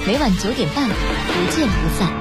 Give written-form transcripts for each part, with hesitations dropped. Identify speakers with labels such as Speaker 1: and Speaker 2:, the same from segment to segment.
Speaker 1: 每晚9点半，不见不散。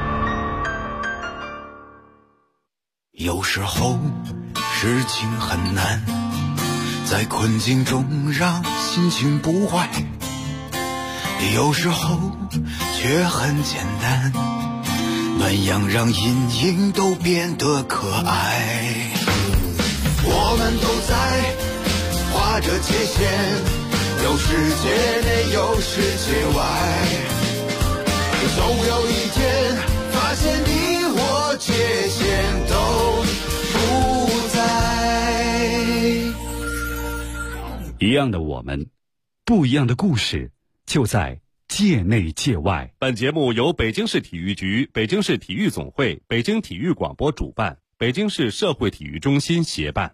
Speaker 2: 有时候事情很难，在困境中让心情不坏，有时候却很简单，暖阳让阴影都变得可爱。我们都在画着界限，有世界内有世界外，总有一天发现你我界限都不在。
Speaker 3: 一样的我们，不一样的故事，就在界内界外。
Speaker 4: 本节目由北京市体育局、北京市体育总会、北京体育广播主办，北京市社会体育中心协办。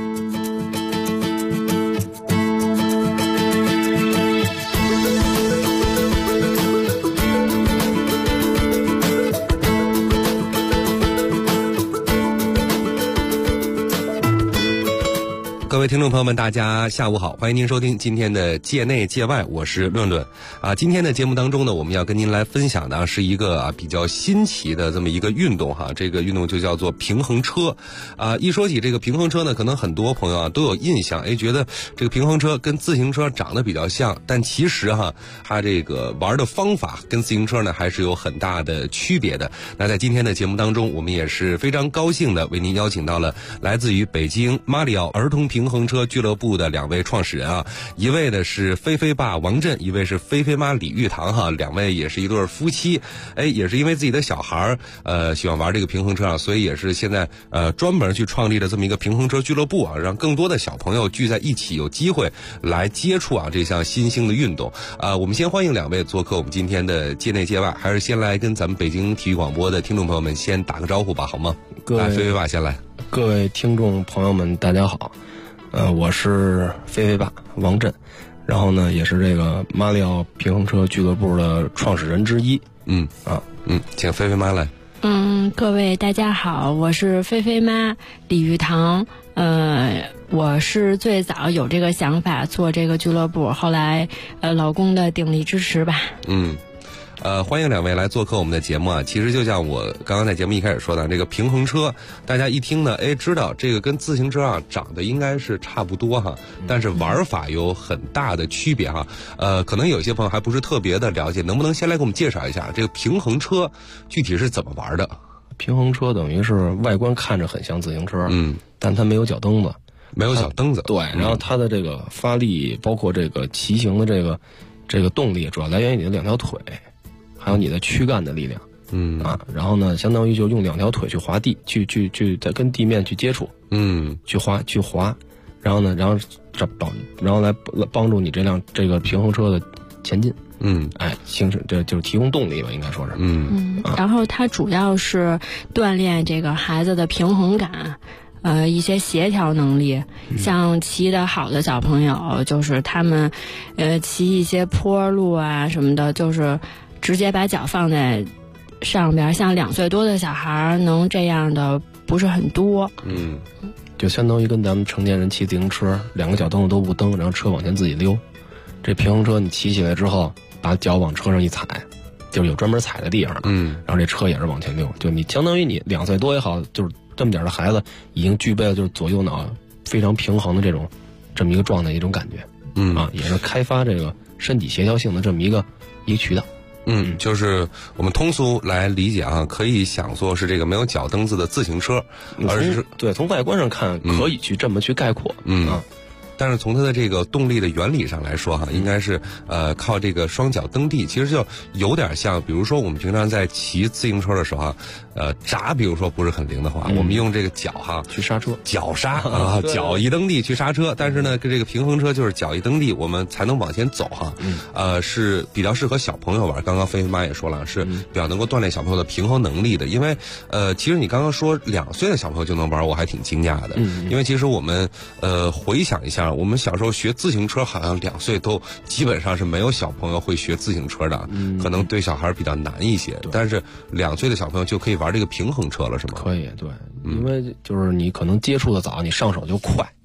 Speaker 5: 各位听众朋友们，大家下午好，欢迎您收听今天的界内界外，我是论论今天的节目当中呢，我们要跟您来分享的是一个比较新奇的这么一个运动哈，这个运动就叫做平衡车一说起这个平衡车呢，可能很多朋友都有印象，觉得这个平衡车跟自行车长得比较像，但其实它这个玩的方法跟自行车呢还是有很大的区别的。那在今天的节目当中，我们也是非常高兴的为您邀请到了来自于北京马里奥儿童平衡车俱乐部的两位创始人一位呢是菲菲爸王震，一位是菲菲妈李玉堂两位也是一对夫妻，也是因为自己的小孩喜欢玩这个平衡车所以也是现在专门去创立了这么一个平衡车俱乐部让更多的小朋友聚在一起，有机会来接触这项新兴的运动我们先欢迎两位做客我们今天的界内界外，还是先来跟咱们北京体育广播的听众朋友们先打个招呼吧，好吗？来，菲菲爸先来。
Speaker 6: 各位听众朋友们大家好，我是菲菲爸王震，然后呢也是这个马里奥平衡车俱乐部的创始人之一。
Speaker 5: 请菲菲妈来。
Speaker 7: 各位大家好，我是菲菲妈李玉堂。我是最早有这个想法做这个俱乐部，后来老公的鼎力支持吧。
Speaker 5: 欢迎两位来做客我们的节目其实就像我刚刚在节目一开始说的，这个平衡车大家一听呢知道这个跟自行车长得应该是差不多但是玩法有很大的区别可能有些朋友还不是特别的了解，能不能先来给我们介绍一下这个平衡车具体是怎么玩的？
Speaker 6: 平衡车等于是外观看着很像自行车但它没有脚蹬子，
Speaker 5: 没有小蹬子，
Speaker 6: 对，然后它的这个发力包括这个骑行的这个动力主要来源于你的两条腿，还有你的躯干的力量，然后呢，相当于就用两条腿去滑地，去再跟地面去接触，去滑，然后来帮助你这个平衡车的前进，形成这就是提供动力吧，应该说是，
Speaker 7: 然后它主要是锻炼这个孩子的平衡感。一些协调能力，像骑得好的小朋友，就是他们，骑一些坡路什么的，就是直接把脚放在上边，像2岁多的小孩能这样的不是很多。
Speaker 6: 就相当于跟咱们成年人骑自行车，两个脚蹬子都不蹬，然后车往前自己溜。这平衡车你骑起来之后，把脚往车上一踩，就是有专门踩的地方，然后这车也是往前溜。就你相当于你2岁多也好，就是这么点的孩子已经具备了就是左右脑非常平衡的这么一个状态，一种感觉，也是开发这个身体协调性的这么一个渠道。
Speaker 5: 就是我们通俗来理解可以想作是这个没有脚蹬子的自行车，而是
Speaker 6: 对从外观上看可以去这么去概括，
Speaker 5: 但是从它的这个动力的原理上来说应该是靠这个双脚蹬地，其实就有点像，比如说我们平常在骑自行车的时候闸比如说不是很灵的话，我们用这个脚
Speaker 6: 去刹车，
Speaker 5: 脚刹脚一蹬地去刹车，但是呢跟这个平衡车就是脚一蹬地我们才能往前走是比较适合小朋友玩。刚刚菲菲妈也说了，是比较能够锻炼小朋友的平衡能力的。因为其实你刚刚说2岁的小朋友就能玩，我还挺惊讶的，因为其实我们回想一下，我们小时候学自行车好像2岁都基本上是没有小朋友会学自行车的，可能对小孩比较难一些，但是2岁的小朋友就可以玩这个平衡车了，是吗？
Speaker 6: 可以，对，因为就是你可能接触的早，你上手就快，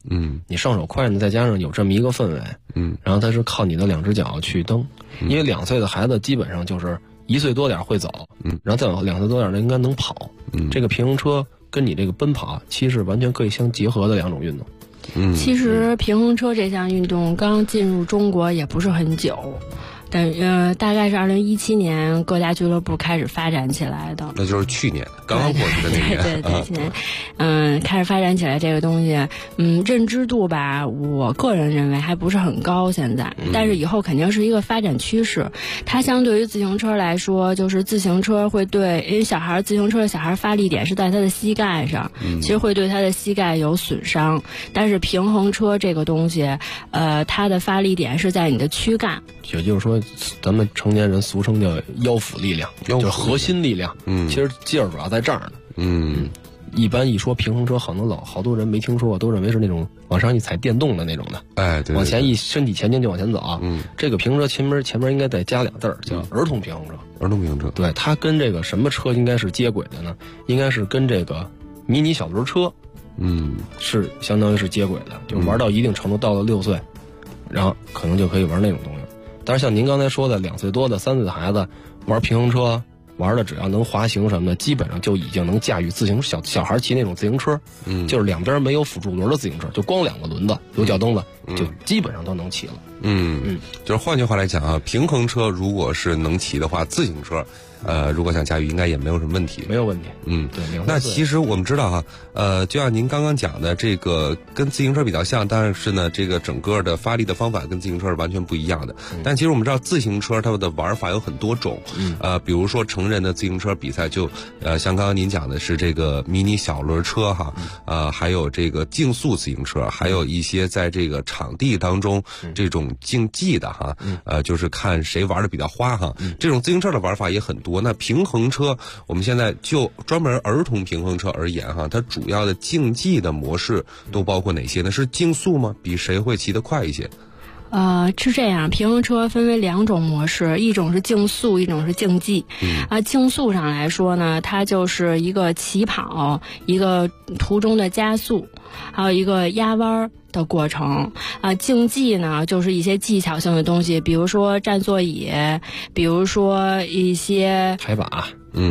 Speaker 6: 你上手快呢，再加上有这么一个氛围，然后它是靠你的2只脚去蹬，因为2岁的孩子基本上就是1岁多点会走，然后再往2岁多点的应该能跑，这个平衡车跟你这个奔跑其实完全可以相结合的2种运动。
Speaker 7: 其实平衡车这项运动刚进入中国也不是很久，但大概是2017年各大俱乐部开始发展起来的。
Speaker 5: 那就是去年刚刚过去的那年。
Speaker 7: 对，去年，开始发展起来这个东西，认知度吧，我个人认为还不是很高现在，但是以后肯定是一个发展趋势。它相对于自行车来说，就是自行车会对，因为自行车的小孩发力点是在他的膝盖上，其实会对他的膝盖有损伤，但是平衡车这个东西，它的发力点是在你的躯干，
Speaker 6: 也就是说咱们成年人俗称叫腰腹力量，就是核心力量。其实劲儿主要在这儿呢。一般一说平衡车，好多人没听说过，都认为是那种往上一踩电动的那种的。哎，对，往前一身体前进就往前走。这个平衡车前面应该再加2字儿，叫儿童平衡车。
Speaker 5: 儿童平衡车，
Speaker 6: 对，它跟这个什么车应该是接轨的呢？应该是跟这个迷你小轮车，是相当于是接轨的，就玩到一定程度，到了6岁，然后可能就可以玩那种东西。但是像您刚才说的2岁多的3岁的孩子玩平衡车，玩的只要能滑行什么的，基本上就已经能驾驭小孩骑那种自行车，就是两边没有辅助轮的自行车，就光2个轮子有脚蹬子，就基本上都能骑了。
Speaker 5: 就是换句话来讲啊，平衡车如果是能骑的话，自行车如果想驾驭应该也没有什么问题。
Speaker 6: 没有问题。对。
Speaker 5: 那其实我们知道哈，就像您刚刚讲的，这个跟自行车比较像，但是呢，这个整个的发力的方法跟自行车是完全不一样的。但其实我们知道自行车它的玩法有很多种，比如说成人的自行车比赛就像刚刚您讲的是这个迷你小轮车哈，还有这个竞速自行车，还有一些在这个场地当中这种竞技的哈，就是看谁玩的比较花哈。这种自行车的玩法也很多。那平衡车，我们现在就专门儿童平衡车而言哈，它主要的竞技的模式都包括哪些呢？是竞速吗？比谁会骑得快一些？
Speaker 7: 是这样，平衡车分为2种模式，一种是竞速，一种是竞技。竞速上来说呢，它就是一个起跑，一个途中的加速，还有一个压弯的过程。竞技呢，就是一些技巧性的东西，比如说站座椅，比如说一些
Speaker 6: 踩把。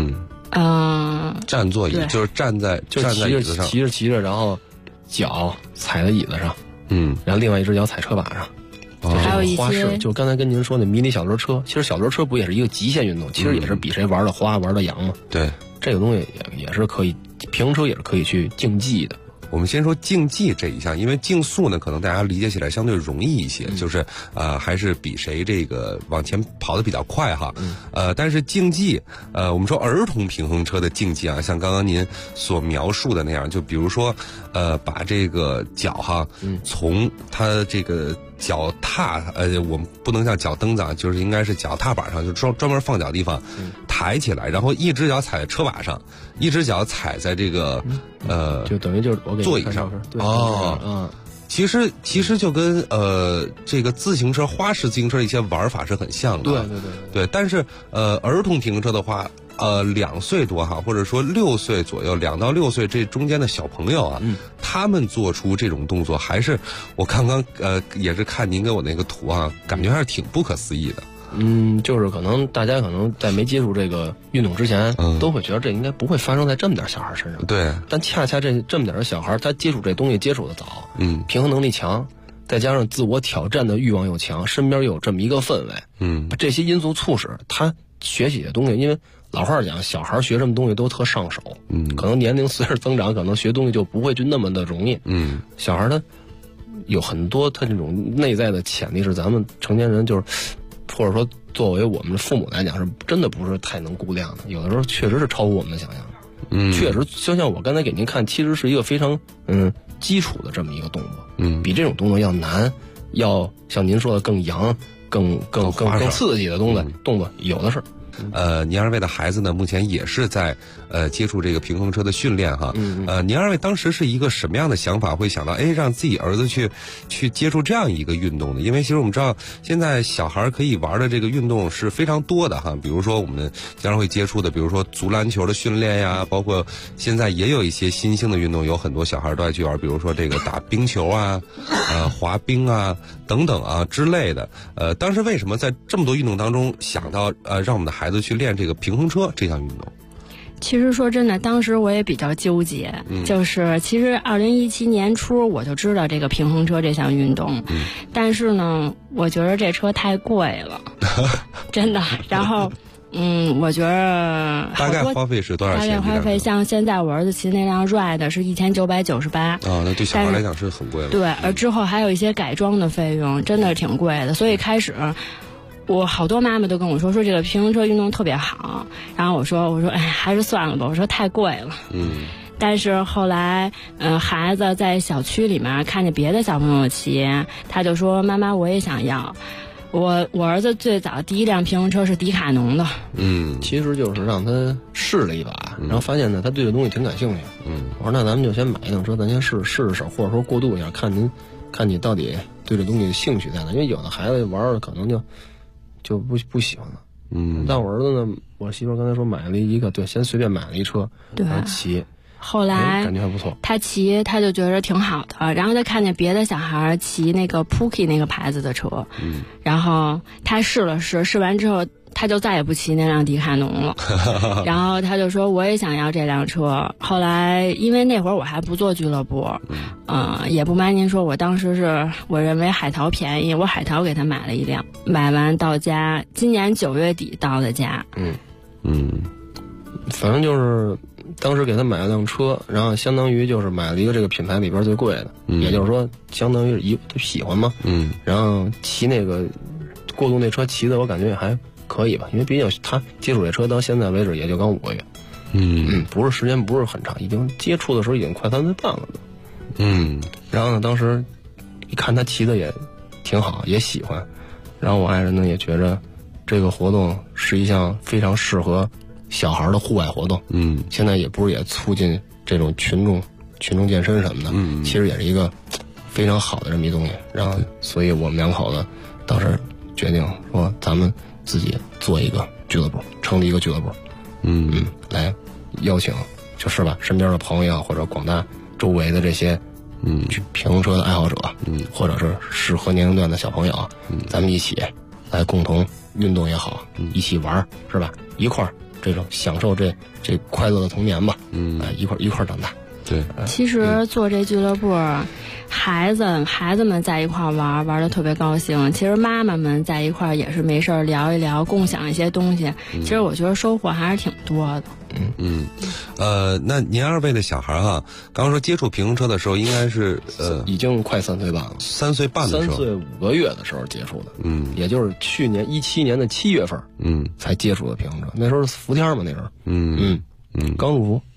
Speaker 5: 站座椅就是站在椅子上，
Speaker 6: 骑着，然后脚踩在椅子上，然后另外一只脚踩车把上。
Speaker 7: 还有一些，
Speaker 6: 就刚才跟您说的迷你小轮车，其实小轮车不也是一个极限运动，其实也是比谁玩的花玩的洋吗？
Speaker 5: 对，
Speaker 6: 这个东西也是可以，平衡车也是可以去竞技的。
Speaker 5: 我们先说竞技这一项，因为竞速呢，可能大家理解起来相对容易一些，就是还是比谁这个往前跑得比较快哈。但是竞技，我们说儿童平衡车的竞技啊，像刚刚您所描述的那样，就比如说把这个脚哈，从它这个脚踏，我们不能叫脚蹬子啊，就是应该是脚踏板上，就专门放脚的地方，抬起来，然后一只脚踩在车把上，一只脚踩在这个
Speaker 6: 就等于就是我给
Speaker 5: 座椅上。其实就跟这个自行车花式自行车一些玩法是很像的。对。但是儿童平衡车的话，2岁多哈，或者说6岁左右，2到6岁这中间的小朋友啊，他们做出这种动作，还是我刚刚也是看您给我那个图啊，感觉还是挺不可思议的。
Speaker 6: 就是可能大家在没接触这个运动之前，都会觉得这应该不会发生在这么点小孩身上。
Speaker 5: 对，
Speaker 6: 但恰恰这么点的小孩，他接触这东西接触的早，平衡能力强，再加上自我挑战的欲望又强，身边又有这么一个氛围，这些因素促使他学习的东西，因为老话讲，小孩学什么东西都特上手，可能年龄随着增长，可能学东西就不会就那么的容易。小孩他有很多他这种内在的潜力是咱们成年人就是。或者说，作为我们的父母来讲，是真的不是太能估量的。有的时候确实是超乎我们的想象。确实，就像我刚才给您看，其实是一个非常基础的这么一个动作。比这种动作要难，要像您说的更洋， 更刺激的动作有的是。
Speaker 5: 您二位的孩子呢，目前也是在接触这个平衡车的训练哈。您二位当时是一个什么样的想法，会想到让自己儿子去接触这样一个运动呢？因为其实我们知道，现在小孩可以玩的这个运动是非常多的哈。比如说我们经常会接触的，比如说足篮球的训练呀，包括现在也有一些新兴的运动，有很多小孩都爱去玩，比如说这个打冰球啊、滑冰啊等等啊之类的。当时为什么在这么多运动当中想到让我们的孩子去练这个平衡车这项运动？
Speaker 7: 其实说真的，当时我也比较纠结，就是其实2017年初我就知道这个平衡车这项运动，但是呢，我觉得这车太贵了，真的。然后，我觉得
Speaker 5: 大概花费是多少钱？
Speaker 7: 大概花费像现在我儿子骑那辆 Ride 是1998，
Speaker 5: 那对小孩来讲是很贵了。
Speaker 7: 对，而之后还有一些改装的费用，真的挺贵的，所以开始。我好多妈妈都跟我说这个平衡车运动特别好，然后我说还是算了吧，我说太贵了。但是后来孩子在小区里面看见别的小朋友骑，他就说妈妈我也想要。我儿子最早第一辆平衡车是迪卡侬的。
Speaker 6: 其实就是让他试了一把，然后发现呢他对这东西挺感兴趣。我说那咱们就先买一辆车，咱先试试，或者说过渡一下，看你到底对这东西兴趣在哪，因为有的孩子玩的可能就不喜欢了。但我儿子呢，我媳妇刚才说买了一个，对，先随便买了一车，然后骑。
Speaker 7: 后来
Speaker 6: 感觉还不错，
Speaker 7: 他骑他就觉得挺好的，然后他看见别的小孩骑那个 Pookie 那个牌子的车，然后他试了试完之后，他就再也不骑那辆迪卡侬了。然后他就说我也想要这辆车。后来因为那会儿我还不做俱乐部，也不瞒您说，我当时我认为海淘便宜，我海淘给他买了一辆，买完到家，今年9月底到的家。
Speaker 6: 反正就是当时给他买了辆车，然后相当于就是买了一个这个品牌里边最贵的，也就是说相当于他喜欢嘛。然后骑那个过渡那车骑的我感觉也还可以吧，因为毕竟他接触这车到现在为止也就刚5个月。不是时间不是很长，已经接触的时候已经快3岁半了都。然后呢，当时一看他骑的也挺好，也喜欢，然后我爱人呢也觉着这个活动是一项非常适合小孩的户外活动。现在也不是也促进这种群众健身什么的，其实也是一个非常好的这么一东西。然后所以我们两口子当时决定说咱们自己做一个俱乐部，成立一个俱乐部，来邀请就是吧身边的朋友或者广大周围的这些平衡车的爱好者，或者是适合年龄段的小朋友，咱们一起来共同运动也好，一起玩是吧？一块儿这种享受这快乐的童年吧，一块儿长大。
Speaker 5: 对，
Speaker 7: 其实做这俱乐部，孩子们在一块玩的特别高兴。其实妈妈们在一块也是没事聊一聊，共享一些东西。其实我觉得收获还是挺多的。
Speaker 5: 那您二位的小孩刚刚说接触平衡车的时候，应该是
Speaker 6: 已经快3岁半了
Speaker 5: ，3岁半的时候，3
Speaker 6: 岁5个月的时候接触的。也就是去年17年的7月份，才接触的平衡车。那时候是伏天嘛，那时候，刚入伏。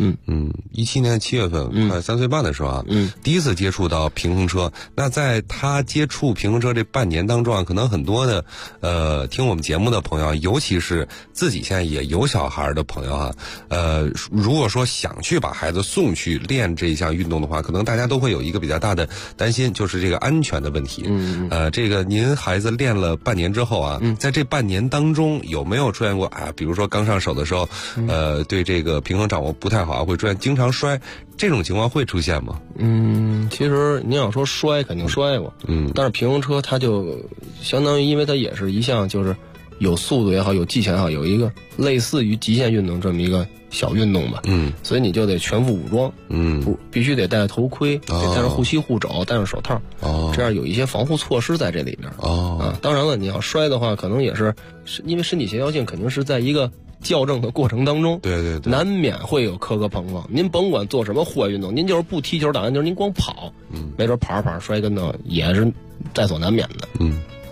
Speaker 5: 17年7月份，快3岁半的时候第一次接触到平衡车。那在他接触平衡车这半年当中可能很多的听我们节目的朋友，尤其是自己现在也有小孩的朋友如果说想去把孩子送去练这项运动的话，可能大家都会有一个比较大的担心，就是这个安全的问题。这个您孩子练了半年之后在这半年当中有没有出现过比如说刚上手的时候对这个平衡掌握不太好，会出现经常摔，这种情况会出现吗？
Speaker 6: 其实您要说摔肯定摔过，但是平衡车它就相当于，因为它也是一项就是有速度也好，有技巧也好，有一个类似于极限运动这么一个小运动吧。所以你就得全副武装，必须得戴头盔，得戴上护膝护肘，戴上手套，这样有一些防护措施在这里边。当然了，你要摔的话，可能也是因为身体协调性肯定是在一个校正的过程当中，
Speaker 5: 对，
Speaker 6: 难免会有磕磕碰碰。您甭管做什么户外运动，您就是不踢球打篮球，您光跑，没准跑着摔跟头也是在所难免的。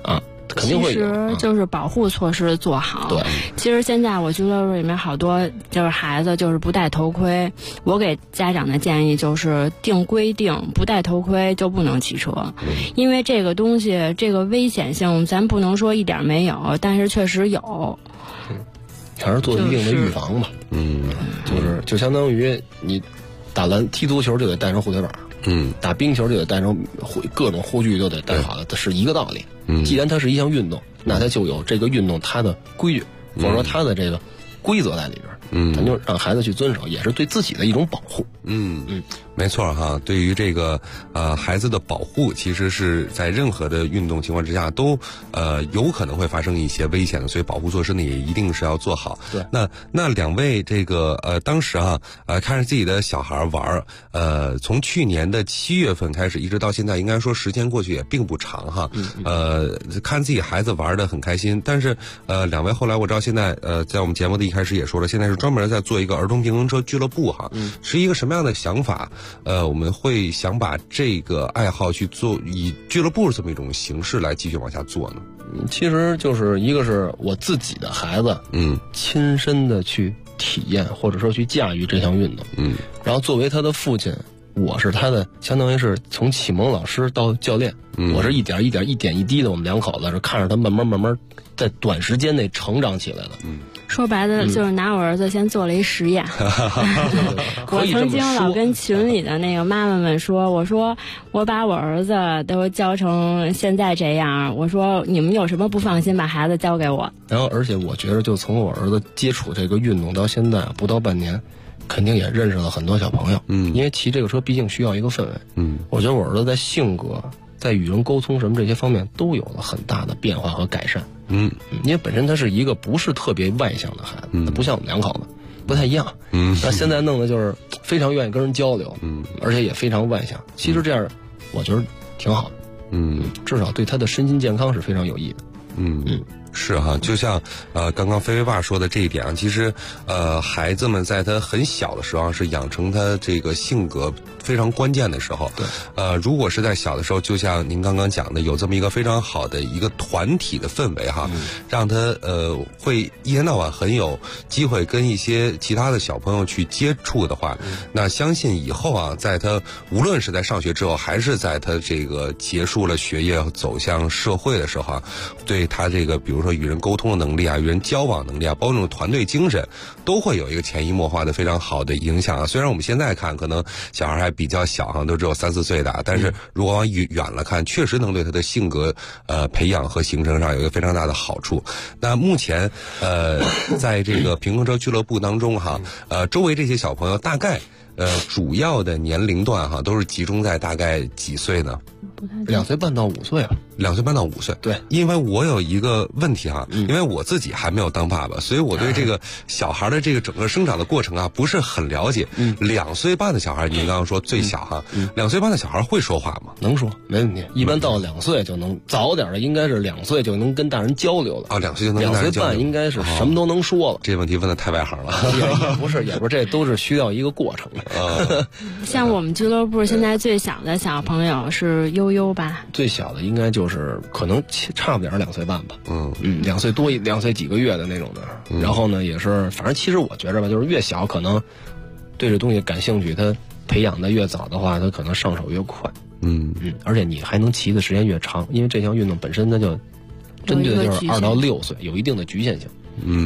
Speaker 6: 肯定会有。
Speaker 7: 其实就是保护措施做好。
Speaker 6: 对，
Speaker 7: 其实现在我俱乐部里面好多就是孩子就是不戴头盔，我给家长的建议就是规定不戴头盔就不能骑车，因为这个东西这个危险性咱不能说一点没有，但是确实有。
Speaker 6: 还是做一定的预防吧。就相当于你踢足球就得带上护腿板。打冰球就得带上各种护具，都得带好的，是一个道理。既然它是一项运动，那它就有这个运动它的规矩，或者说它的这个规则在里边。咱就让孩子去遵守，也是对自己的一种保护。
Speaker 5: 没错哈。对于这个孩子的保护，其实是在任何的运动情况之下都有可能会发生一些危险的，所以保护措施呢也一定是要做好。
Speaker 6: 对，
Speaker 5: 那两位这个当时看着自己的小孩玩从去年的7月份开始一直到现在，应该说时间过去也并不长哈。看自己孩子玩得很开心，但是两位后来我知道现在在我们节目的一开始也说了，现在是专门在做一个儿童平衡车俱乐部哈。是一个什么样的想法？我们会想把这个爱好去做以俱乐部这么一种形式来继续往下做呢？
Speaker 6: 其实就是一个是我自己的孩子，亲身的去体验或者说去驾驭这项运动，然后作为他的父亲，我是他的相当于是从启蒙老师到教练，我是一点一点一滴的，我们两口子是看着他慢慢在短时间内成长起来的。
Speaker 7: 说白了就是拿我儿子先做了一实验。我曾经老跟群里的那个妈妈们说，我说我把我儿子都教成现在这样，我说你们有什么不放心把孩子交给我。
Speaker 6: 然后而且我觉得就从我儿子接触这个运动到现在不到半年，肯定也认识了很多小朋友。因为骑这个车毕竟需要一个氛围。我觉得我儿子在性格在与人沟通什么这些方面都有了很大的变化和改善。因为本身他是一个不是特别外向的孩子，不像我们两口子不太一样。那现在弄的就是非常愿意跟人交流，而且也非常外向。其实这样我觉得挺好的。至少对他的身心健康是非常有益的。
Speaker 5: 是哈，就像刚刚菲菲爸说的这一点啊，其实孩子们在他很小的时候是养成他这个性格非常关键的时候。对，如果是在小的时候，就像您刚刚讲的，有这么一个非常好的一个团体的氛围哈，让他会一天到晚很有机会跟一些其他的小朋友去接触的话，那相信以后啊，在他无论是在上学之后，还是在他这个结束了学业走向社会的时候啊，对他这个比如说与人沟通的能力啊，与人交往能力啊，包括这种团队精神，都会有一个潜移默化的非常好的影响啊。虽然我们现在看可能小孩还比较小哈，都只有3、4岁的，但是如果往远了看，确实能对他的性格培养和形成上有一个非常大的好处。那目前在这个平衡车俱乐部当中哈，周围这些小朋友大概主要的年龄段哈，都是集中在大概几岁呢
Speaker 6: ？2岁半到5岁啊。
Speaker 5: 2岁半到5岁。对，因为我有一个问题哈，因为我自己还没有当爸爸，所以我对这个小孩的这个整个生长的过程啊不是很了解。2岁半的小孩，您刚刚说最小哈，2岁半的小孩会说话吗？
Speaker 6: 能说，没问题。一般到2岁就能，早点的应该是2岁就能跟大人交流了。
Speaker 5: 2岁就能跟大人交流。
Speaker 6: 2岁半应该是什么都能说了。
Speaker 5: 这问题问的太外行了。
Speaker 6: 也不是，这都是需要一个过程的。
Speaker 7: 像我们俱乐部现在最小的小朋友是悠悠吧？
Speaker 6: 最小的应该就是可能差不点2岁半吧。2岁多2岁几个月的那种的。然后呢，也是反正其实我觉着吧，就是越小可能对这东西感兴趣，他培养的越早的话，他可能上手越快。而且你还能骑的时间越长，因为这项运动本身它就针对的就是2到6岁，有一定的局限性。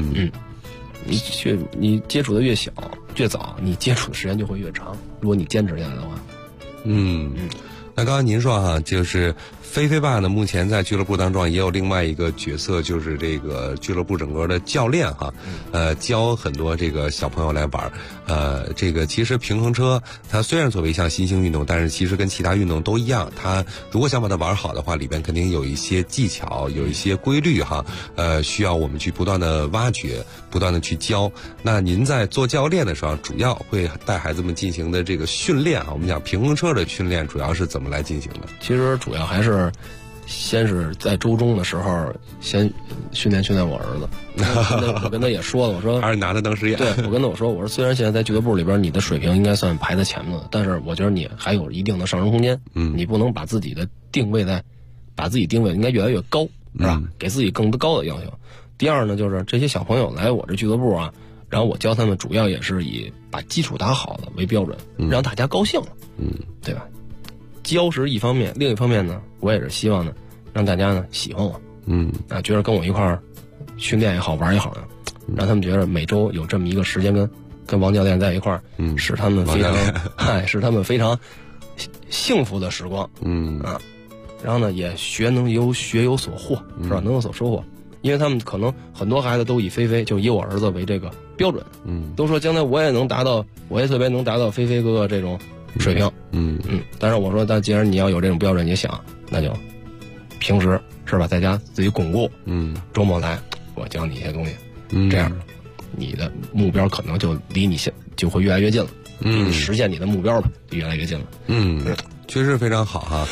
Speaker 6: 你接触的越小越早，你接触的时间就会越长。如果你坚持下来的话。
Speaker 5: 那刚刚您说哈，就是菲菲爸呢，目前在俱乐部当中也有另外一个角色，就是这个俱乐部整个的教练哈，教很多这个小朋友来玩。这个其实平衡车它虽然作为一项新兴运动，但是其实跟其他运动都一样，它如果想把它玩好的话，里边肯定有一些技巧，有一些规律哈，需要我们去不断的挖掘，不断的去教。那您在做教练的时候，主要会带孩子们进行的这个训练啊，我们讲平衡车的训练主要是怎么来进行的？
Speaker 6: 其实主要还是先是在周中的时候先训练我儿子。我跟他也说了，我说
Speaker 5: 还是拿他当实验。
Speaker 6: 对，我跟他说，我说虽然现在在俱乐部里边你的水平应该算排在前面的，但是我觉得你还有一定的上升空间。你不能把自己定位应该越来越高。 是吧？给自己更高的要求。第二呢，就是这些小朋友来我这俱乐部啊，然后我教他们主要也是以把基础打好了为标准，让大家高兴了，对吧？教是一方面，另一方面呢，我也是希望呢，让大家呢喜欢我，觉得跟我一块儿训练也好，玩也好呢，让他们觉得每周有这么一个时间跟王教练在一块儿，使他们非常使他们非常幸福的时光，然后呢也学有所获，是吧？能有所收获。因为他们可能很多孩子都以菲菲，就以我儿子为这个标准，都说将来我也特别能达到菲菲哥哥这种水平，但是我说，但既然你要有这种标准，你想，那就平时是吧，在家自己巩固，周末来我教你一些东西，这样你的目标可能就离你就会越来越近了，你实现你的目标吧，就越来越近了，
Speaker 5: 确实非常好哈，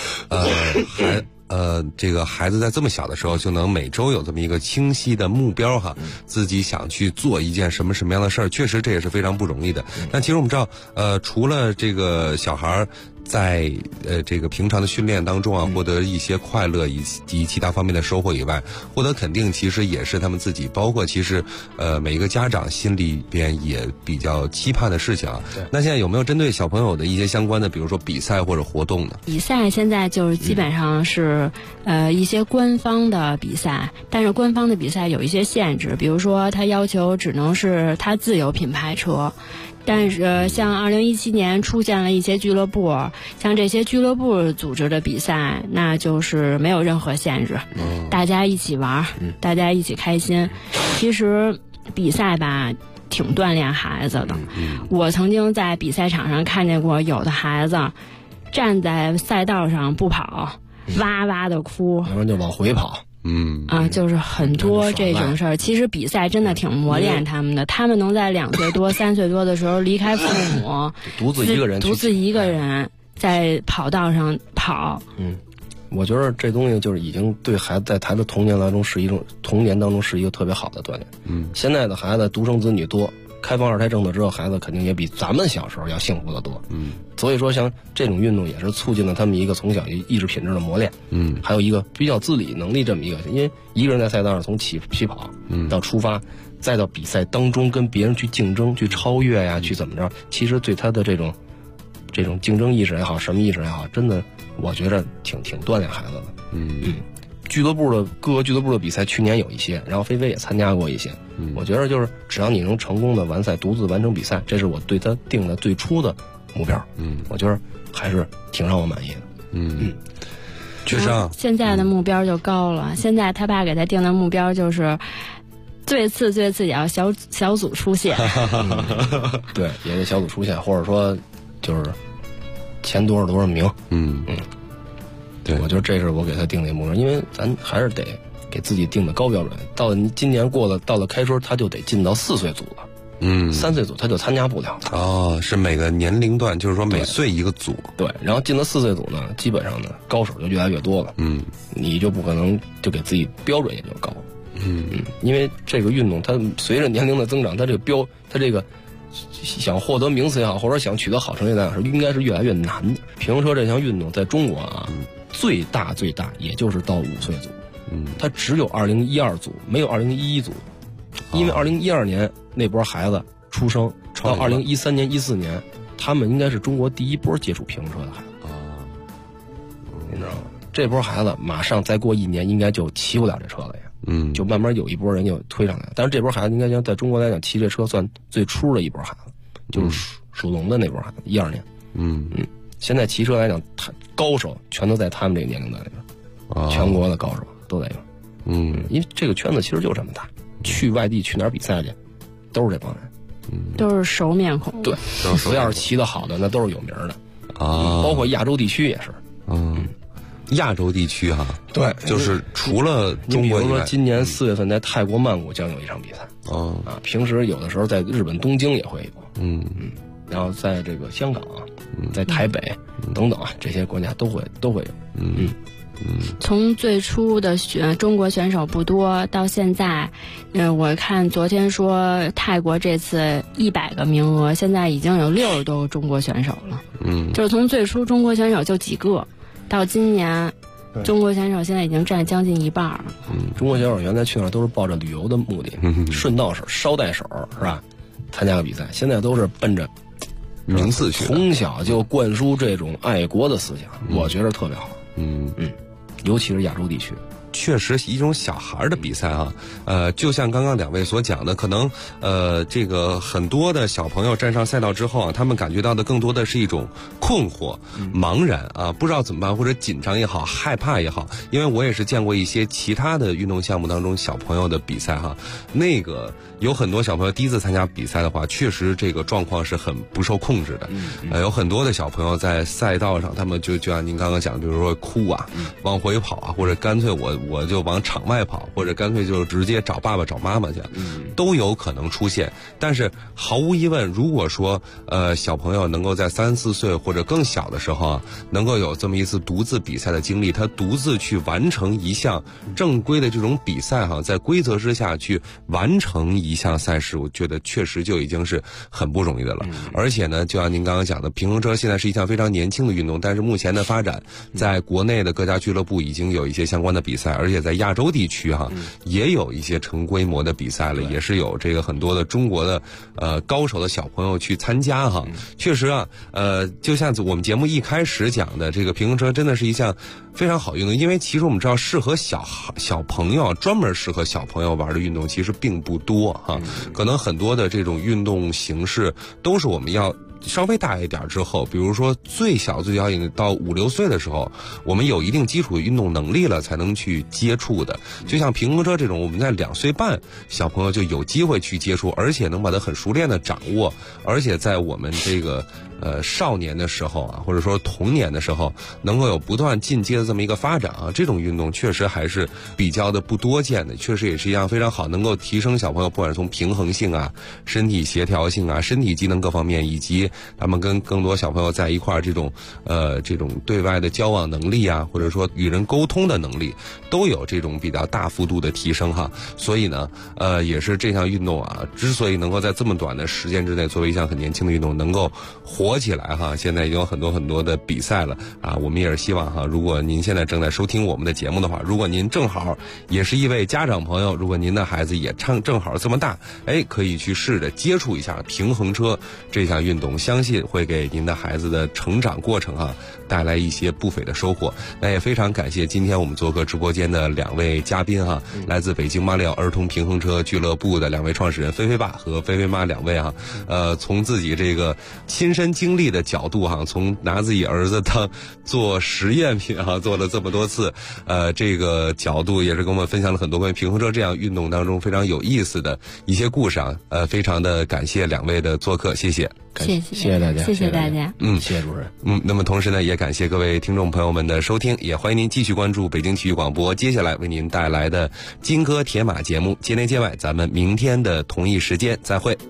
Speaker 5: 这个孩子在这么小的时候就能每周有这么一个清晰的目标哈，自己想去做一件什么样的事儿，确实这也是非常不容易的。但其实我们知道，除了这个小孩在这个平常的训练当中啊，获得一些快乐以及其他方面的收获以外，获得肯定其实也是他们自己，包括其实每一个家长心里边也比较期盼的事情啊。那现在有没有针对小朋友的一些相关的，比如说比赛或者活动呢？
Speaker 7: 比赛现在就是基本上是一些官方的比赛，但是官方的比赛有一些限制，比如说他要求只能是他自有品牌车。但是像2017年出现了一些俱乐部，像这些俱乐部组织的比赛，那就是没有任何限制，大家一起玩，大家一起开心。其实比赛吧挺锻炼孩子的，我曾经在比赛场上看见过有的孩子站在赛道上不跑，哇哇的哭，
Speaker 6: 然后就往回跑。
Speaker 7: 就是很多这种事儿。其实比赛真的挺磨练他们的，他们能在2岁多、3岁多的时候离开父母，独自一个人在跑道上跑。
Speaker 6: 我觉得这东西就是已经对孩子在他的童年当中是一个特别好的锻炼。现在的孩子独生子女多，开放2胎政策之后，孩子肯定也比咱们小时候要幸福得多。所以说像这种运动也是促进了他们一个从小意志品质的磨练。还有一个比较自理能力这么一个，因为一个人在赛道上从起跑到出发，再到比赛当中跟别人去竞争、去超越呀、去怎么着，其实对他的这种竞争意识也好，什么意识也好，真的我觉得挺锻炼孩子的。各个俱乐部的比赛去年有一些，然后菲菲也参加过一些。我觉得就是只要你能成功的完赛，独自完成比赛，这是我对他定的最初的目标。我觉得还是挺让我满意的。
Speaker 5: 确实啊，
Speaker 7: 现在的目标就高了。现在他爸给他定的目标就是最次也要小组出线。
Speaker 6: 对，也得小组出线，或者说就是前多少名。对，我觉得这是我给他定的目标，因为咱还是得给自己定的高标准。到了今年到了开春，他就得进到4岁组了。3岁组他就参加不了了。
Speaker 5: 是每个年龄段，就是说每岁一个组。
Speaker 6: 对，然后进了4岁组呢，基本上呢高手就越来越多了。你就不可能就给自己标准也就高。因为这个运动它随着年龄的增长，它这个想获得名次也好，或者想取得好成绩来说，应该是越来越难的。平衡车这项运动在中国啊，最大也就是到5岁组。它只有2012组，没有2011组。因为2012年那波孩子出生，到2013年、14年，他们应该是中国第一波接触平衡车的孩子。你知道吗？这波孩子马上再过1年，应该就骑不了这车了呀。就慢慢有一波人就推上来了。但是这波孩子应该讲在中国来讲，骑这车算最初的一波孩子，就是属龙的那波孩子，12年。现在骑车来讲，高手全都在他们这个年龄段里边，全国的高手都在这。因为这个圈子其实就这么大。去外地去哪儿比赛去，都是这帮人，
Speaker 7: 都是熟面孔。
Speaker 6: 对，谁要是骑得好的，那都是有名的包括亚洲地区也是。
Speaker 5: 亚洲地区哈，对，就是除了中国以外，
Speaker 6: 比如说今年4月份在泰国曼谷将有一场比赛。平时有的时候在日本东京也会有。然后在这个香港啊，在台北等等啊，这些国家都会有。
Speaker 7: 从最初的中国选手不多，到现在，我看昨天说泰国这次100个名额，现在已经有60多个中国选手了。就是从最初中国选手就几个，到今年中国选手现在已经占将近一半了。
Speaker 6: 中国选手原来去那儿都是抱着旅游的目的，顺道手、捎带手是吧？参加个比赛，现在都是奔着
Speaker 5: 名次去，
Speaker 6: 从小就灌输这种爱国的思想，我觉得特别好。尤其是亚洲地区。
Speaker 5: 确实一种小孩的比赛啊，就像刚刚两位所讲的，可能这个很多的小朋友站上赛道之后啊，他们感觉到的更多的是一种困惑、茫然啊，不知道怎么办，或者紧张也好，害怕也好。因为我也是见过一些其他的运动项目当中小朋友的比赛哈，那个有很多小朋友第一次参加比赛的话，确实这个状况是很不受控制的。有很多的小朋友在赛道上，他们就像您刚刚讲，比如说哭啊，往回跑啊，或者干脆我就往场外跑，或者干脆就直接找爸爸找妈妈去，都有可能出现。但是毫无疑问，如果说小朋友能够在3、4岁或者更小的时候啊，能够有这么一次独自比赛的经历，他独自去完成一项正规的这种比赛哈，在规则之下去完成一项赛事，我觉得确实就已经是很不容易的了。而且呢，就像您刚刚讲的，平衡车现在是一项非常年轻的运动，但是目前的发展，在国内的各家俱乐部已经有一些相关的比赛，而且在亚洲地区哈，也有一些成规模的比赛了，也是有这个很多的中国的高手的小朋友去参加哈。确实啊，就像我们节目一开始讲的，这个平衡车真的是一项非常好运动，因为其实我们知道适合小朋友，专门适合小朋友玩的运动其实并不多哈，可能很多的这种运动形式都是我们要稍微大一点之后，比如说最小到5、6岁的时候，我们有一定基础的运动能力了才能去接触的。就像平衡车这种，我们在2岁半小朋友就有机会去接触，而且能把它很熟练的掌握，而且在我们这个少年的时候啊，或者说童年的时候，能够有不断进阶的这么一个发展啊，这种运动确实还是比较的不多见的，确实也是一样非常好，能够提升小朋友不管是从平衡性啊、身体协调性啊、身体机能各方面，以及他们跟更多小朋友在一块儿这种对外的交往能力啊，或者说与人沟通的能力，都有这种比较大幅度的提升哈。所以呢，也是这项运动啊，之所以能够在这么短的时间之内作为一项很年轻的运动能够火起来哈，现在已经有很多的比赛了啊。我们也是希望哈，如果您现在正在收听我们的节目的话，如果您正好也是一位家长朋友，如果您的孩子也正好这么大，可以去试着接触一下平衡车这项运动，相信会给您的孩子的成长过程啊带来一些不菲的收获。那也非常感谢今天我们做客直播间的2位嘉宾哈，来自北京马里奥儿童平衡车俱乐部的2位创始人菲菲爸和菲菲妈2位哈，从自己这个亲身经历的角度哈，从拿自己儿子当做实验品哈，做了这么多次，这个角度也是跟我们分享了很多关于平衡车这样运动当中非常有意思的一些故事啊，非常的感谢2位的做客，谢谢。
Speaker 7: 谢
Speaker 6: 谢大家，
Speaker 7: 谢谢大家，
Speaker 6: 谢谢主任。
Speaker 5: 那么同时呢，也感谢各位听众朋友们的收听，也欢迎您继续关注北京体育广播接下来为您带来的金戈铁马节目，街内街外，咱们明天的同一时间再会。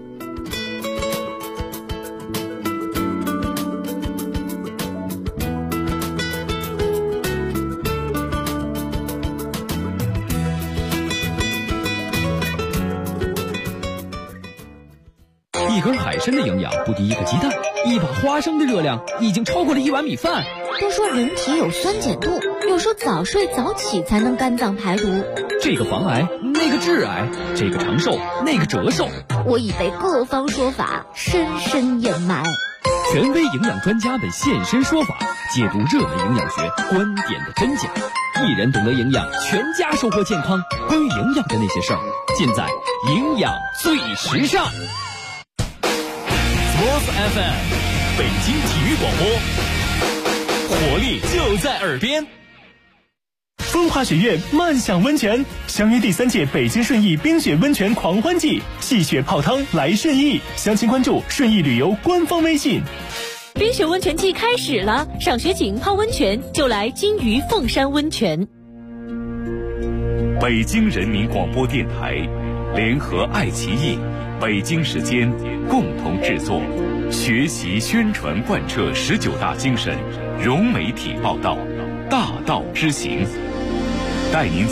Speaker 8: 一根海参的营养不敌一个鸡蛋，一把花生的热量已经超过了1碗米饭。
Speaker 1: 都说人体有酸碱度，有时候早睡早起才能肝脏排毒。
Speaker 8: 这个防癌，那个致癌，这个长寿，那个折寿。
Speaker 1: 我已被各方说法深深掩埋。
Speaker 8: 权威营养专家的现身说法，解读热门营养学观点的真假。一人懂得营养，全家收获健康。关于营养的那些事儿，尽在营养最时尚。Sports FM， 北京体育广播，活力就在耳边。
Speaker 9: 风华学院漫享温泉，相约第3届北京顺义冰雪温泉狂欢季，戏雪泡汤来顺义，详情关注顺义旅游官方微信。
Speaker 10: 冰雪温泉季开始了，赏雪景泡温泉就来金鱼凤山温泉。
Speaker 3: 北京人民广播电台联合爱奇艺、北京时间共同制作，学习宣传贯彻19大精神，融媒体报道，大道之行，带您